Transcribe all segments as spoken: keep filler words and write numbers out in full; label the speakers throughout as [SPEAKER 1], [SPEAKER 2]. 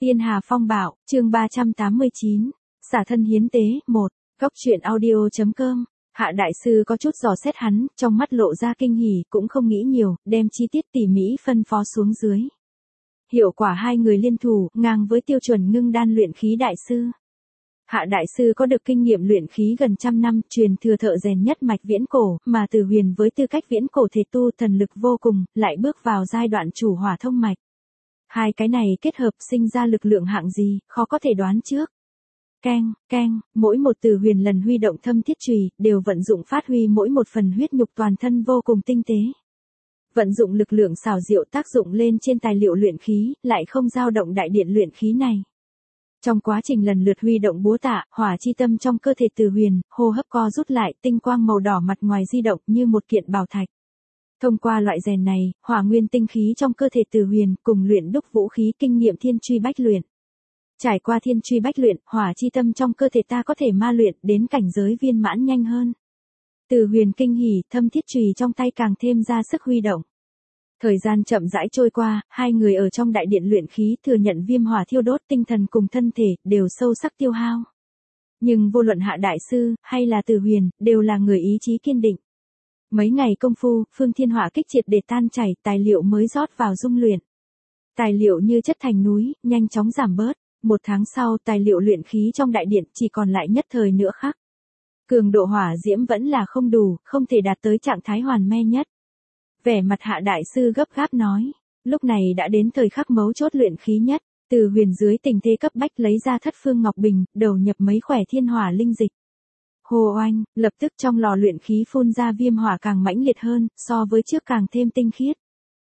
[SPEAKER 1] Tiên Hà Phong Bạo, chương ba trăm tám mươi chín, xả thân hiến tế, một, góc truyện audio.com. Hạ đại sư có chút dò xét hắn, trong mắt lộ ra kinh hỉ, cũng không nghĩ nhiều, đem chi tiết tỉ mỉ phân phó xuống dưới. Hiệu quả hai người liên thủ, ngang với tiêu chuẩn ngưng đan luyện khí đại sư. Hạ đại sư có được kinh nghiệm luyện khí gần trăm năm, truyền thừa thợ rèn nhất mạch viễn cổ, mà Từ Huyền với tư cách viễn cổ thể tu thần lực vô cùng, lại bước vào giai đoạn chủ hỏa thông mạch. Hai cái này kết hợp sinh ra lực lượng hạng gì, khó có thể đoán trước. Keng, keng, mỗi một Từ Huyền lần huy động thâm thiết chùy, đều vận dụng phát huy mỗi một phần huyết nhục toàn thân vô cùng tinh tế. Vận dụng lực lượng xảo diệu tác dụng lên trên tài liệu luyện khí, lại không dao động đại điện luyện khí này. Trong quá trình lần lượt huy động búa tạ, hỏa chi tâm trong cơ thể Từ Huyền, hô hấp co rút lại, tinh quang màu đỏ mặt ngoài di động như một kiện bảo thạch. Thông qua loại rèn này, hỏa nguyên tinh khí trong cơ thể Từ Huyền cùng luyện đúc vũ khí kinh nghiệm thiên truy bách luyện. Trải qua thiên truy bách luyện, hỏa chi tâm trong cơ thể ta có thể ma luyện đến cảnh giới viên mãn nhanh hơn. Từ Huyền kinh hỉ, thâm thiết chùy trong tay càng thêm ra sức huy động. Thời gian chậm rãi trôi qua, hai người ở trong đại điện luyện khí thừa nhận viêm hỏa thiêu đốt tinh thần cùng thân thể, đều sâu sắc tiêu hao. Nhưng vô luận Hạ đại sư, hay là Từ Huyền, đều là người ý chí kiên định. Mấy ngày công phu, phương thiên hỏa kích triệt để tan chảy, tài liệu mới rót vào dung luyện. Tài liệu như chất thành núi, nhanh chóng giảm bớt. Một tháng sau, tài liệu luyện khí trong đại điện chỉ còn lại nhất thời nữa khắc. Cường độ hỏa diễm vẫn là không đủ, không thể đạt tới trạng thái hoàn me nhất. Vẻ mặt Hạ đại sư gấp gáp nói, lúc này đã đến thời khắc mấu chốt luyện khí nhất. Từ Huyền dưới tình thế cấp bách lấy ra thất phương ngọc bình, đầu nhập mấy khỏe thiên hỏa linh dịch. Hồ oanh, lập tức trong lò luyện khí phun ra viêm hỏa càng mãnh liệt hơn, so với trước càng thêm tinh khiết.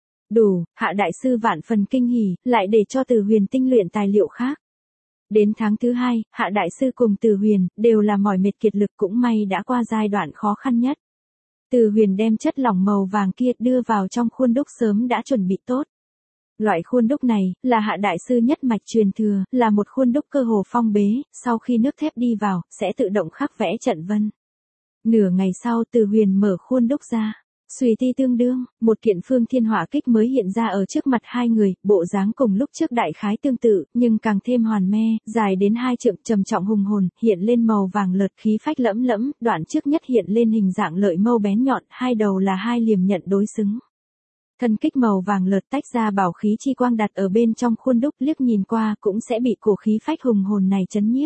[SPEAKER 1] Đủ, Hạ đại sư vạn phần kinh hỉ, lại để cho Từ Huyền tinh luyện tài liệu khác. Đến tháng thứ hai, Hạ đại sư cùng Từ Huyền, đều là mỏi mệt kiệt lực, cũng may đã qua giai đoạn khó khăn nhất. Từ Huyền đem chất lỏng màu vàng kia đưa vào trong khuôn đúc sớm đã chuẩn bị tốt. Loại khuôn đúc này, là Hạ đại sư nhất mạch truyền thừa, là một khuôn đúc cơ hồ phong bế, sau khi nước thép đi vào, sẽ tự động khắc vẽ trận vân. Nửa ngày sau Từ Huyền mở khuôn đúc ra. Suy ti tương đương, một kiện phương thiên hỏa kích mới hiện ra ở trước mặt hai người, bộ dáng cùng lúc trước đại khái tương tự, nhưng càng thêm hoàn me, dài đến hai trượng, trầm trọng hùng hồn, hiện lên màu vàng lợt, khí phách lẫm lẫm, đoạn trước nhất hiện lên hình dạng lợi mâu bén nhọn, hai đầu là hai liềm nhận đối xứng. Thân kích màu vàng lợt tách ra bảo khí chi quang đặt ở bên trong khuôn đúc, liếc nhìn qua cũng sẽ bị cổ khí phách hùng hồn này chấn nhiếp.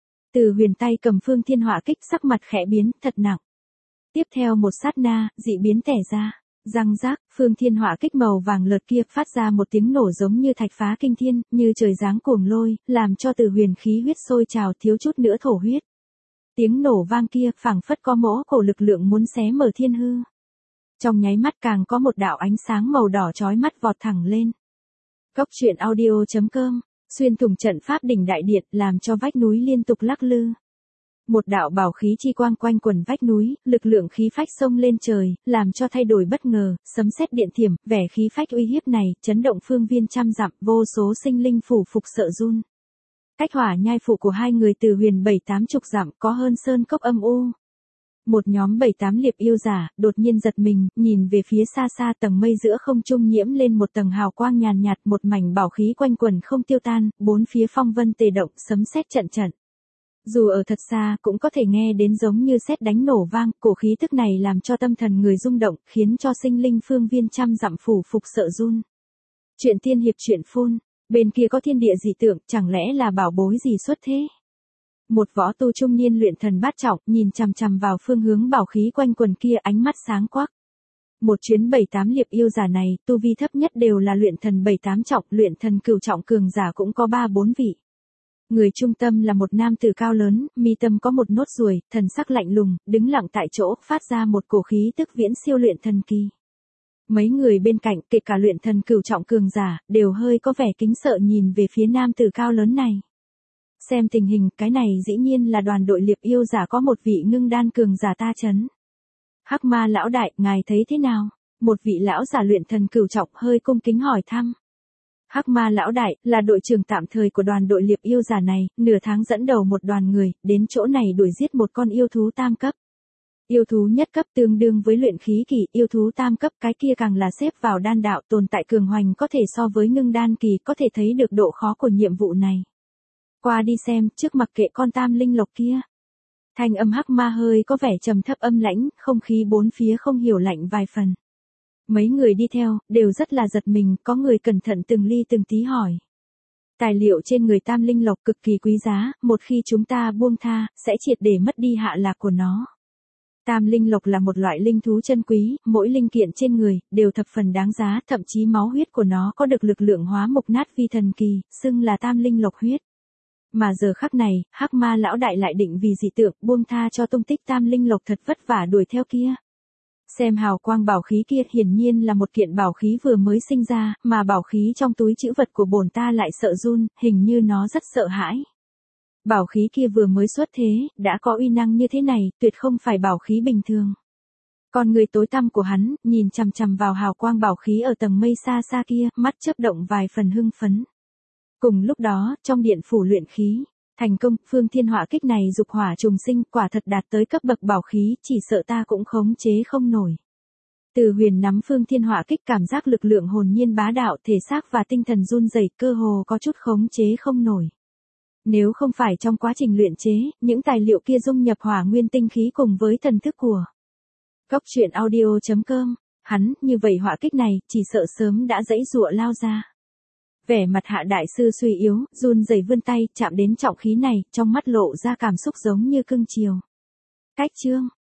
[SPEAKER 1] Từ Huyền tay cầm phương thiên hỏa kích, sắc mặt khẽ biến, thật nặng. Tiếp theo một sát na, dị biến tẻ ra, răng rác, phương thiên hỏa kích màu vàng lợt kia phát ra một tiếng nổ giống như thạch phá kinh thiên, như trời giáng cuồng lôi, làm cho Từ Huyền khí huyết sôi trào, thiếu chút nữa thổ huyết. Tiếng nổ vang kia phảng phất có mỗ cổ lực lượng muốn xé mở thiên hư. Trong nháy mắt càng có một đạo ánh sáng màu đỏ chói mắt vọt thẳng lên. Góc truyện audio.com, xuyên thủng trận pháp đỉnh đại điện, làm cho vách núi liên tục lắc lư. Một đạo bảo khí chi quang quanh quần vách núi, lực lượng khí phách xông lên trời, làm cho thay đổi bất ngờ, sấm sét điện thiểm, vẻ khí phách uy hiếp này, chấn động phương viên trăm dặm, vô số sinh linh phủ phục sợ run. Cách hỏa nhai phủ của hai người Từ Huyền bảy tám chục dặm, có hơn sơn cốc âm u. Một nhóm bảy tám liệp yêu giả, đột nhiên giật mình, nhìn về phía xa xa, tầng mây giữa không trung nhiễm lên một tầng hào quang nhàn nhạt, một mảnh bảo khí quanh quần không tiêu tan, bốn phía phong vân tề động, sấm sét trận trận. Dù ở thật xa, cũng có thể nghe đến giống như sét đánh nổ vang, cổ khí tức này làm cho tâm thần người rung động, khiến cho sinh linh phương viên trăm dặm phủ phục sợ run. Chuyện tiên hiệp truyện phun, bên kia có thiên địa dị tượng, chẳng lẽ là bảo bối gì xuất thế? Một võ tu trung niên luyện thần bát trọng, nhìn chằm chằm vào phương hướng bảo khí quanh quần kia, ánh mắt sáng quắc. Một chuyến bảy tám liệp yêu giả này, tu vi thấp nhất đều là luyện thần bảy tám trọng, luyện thần cửu trọng cường giả cũng có ba bốn vị. Người trung tâm là một nam tử cao lớn, mi tâm có một nốt ruồi, thần sắc lạnh lùng, đứng lặng tại chỗ, phát ra một cổ khí tức viễn siêu luyện thần kỳ. Mấy người bên cạnh, kể cả luyện thần cửu trọng cường giả, đều hơi có vẻ kính sợ nhìn về phía nam tử cao lớn này. Xem tình hình, cái này dĩ nhiên là đoàn đội liệp yêu giả có một vị ngưng đan cường giả ta chấn. Hắc Ma lão đại, ngài thấy thế nào? Một vị lão giả luyện thần cửu trọng hơi cung kính hỏi thăm. Hắc Ma lão đại, là đội trưởng tạm thời của đoàn đội liệp yêu giả này, nửa tháng dẫn đầu một đoàn người, đến chỗ này đuổi giết một con yêu thú tam cấp. Yêu thú nhất cấp tương đương với luyện khí kỳ, yêu thú tam cấp cái kia càng là xếp vào đan đạo, tồn tại cường hoành có thể so với ngưng đan kỳ, có thể thấy được độ khó của nhiệm vụ này. Qua đi xem, trước mặc kệ con tam linh lộc kia. Thanh âm hắc ma hơi có vẻ trầm thấp âm lãnh, không khí bốn phía không hiểu lạnh vài phần. Mấy người đi theo, đều rất là giật mình, có người cẩn thận từng ly từng tí hỏi. Tài liệu trên người tam linh lộc cực kỳ quý giá, một khi chúng ta buông tha, sẽ triệt để mất đi hạ lạc của nó. Tam linh lộc là một loại linh thú chân quý, mỗi linh kiện trên người, đều thập phần đáng giá, thậm chí máu huyết của nó có được lực lượng hóa mục nát vi thần kỳ, xưng là tam linh lộc huyết. Mà giờ khắc này, hắc ma lão đại lại định vì dị tượng buông tha cho tung tích tam linh lộc thật vất vả đuổi theo kia. Xem hào quang bảo khí kia hiển nhiên là một kiện bảo khí vừa mới sinh ra, mà bảo khí trong túi trữ vật của bổn ta lại sợ run, hình như nó rất sợ hãi. Bảo khí kia vừa mới xuất thế, đã có uy năng như thế này, tuyệt không phải bảo khí bình thường. Con người tối tăm của hắn, nhìn chằm chằm vào hào quang bảo khí ở tầng mây xa xa kia, mắt chớp động vài phần hưng phấn. Cùng lúc đó, trong điện phủ luyện khí, thành công, phương thiên hỏa kích này dục hỏa trùng sinh, quả thật đạt tới cấp bậc bảo khí, chỉ sợ ta cũng khống chế không nổi. Từ Huyền nắm phương thiên hỏa kích, cảm giác lực lượng hồn nhiên bá đạo, thể xác và tinh thần run rẩy, cơ hồ có chút khống chế không nổi. Nếu không phải trong quá trình luyện chế, những tài liệu kia dung nhập hỏa nguyên tinh khí cùng với thần thức của Cốc truyện audio chấm com, hắn, như vậy hỏa kích này, chỉ sợ sớm đã dãy giụa lao ra. Vẻ mặt Hạ đại sư suy yếu, run rẩy vươn tay, chạm đến trọng khí này, trong mắt lộ ra cảm xúc giống như cưng chiều. Cách chương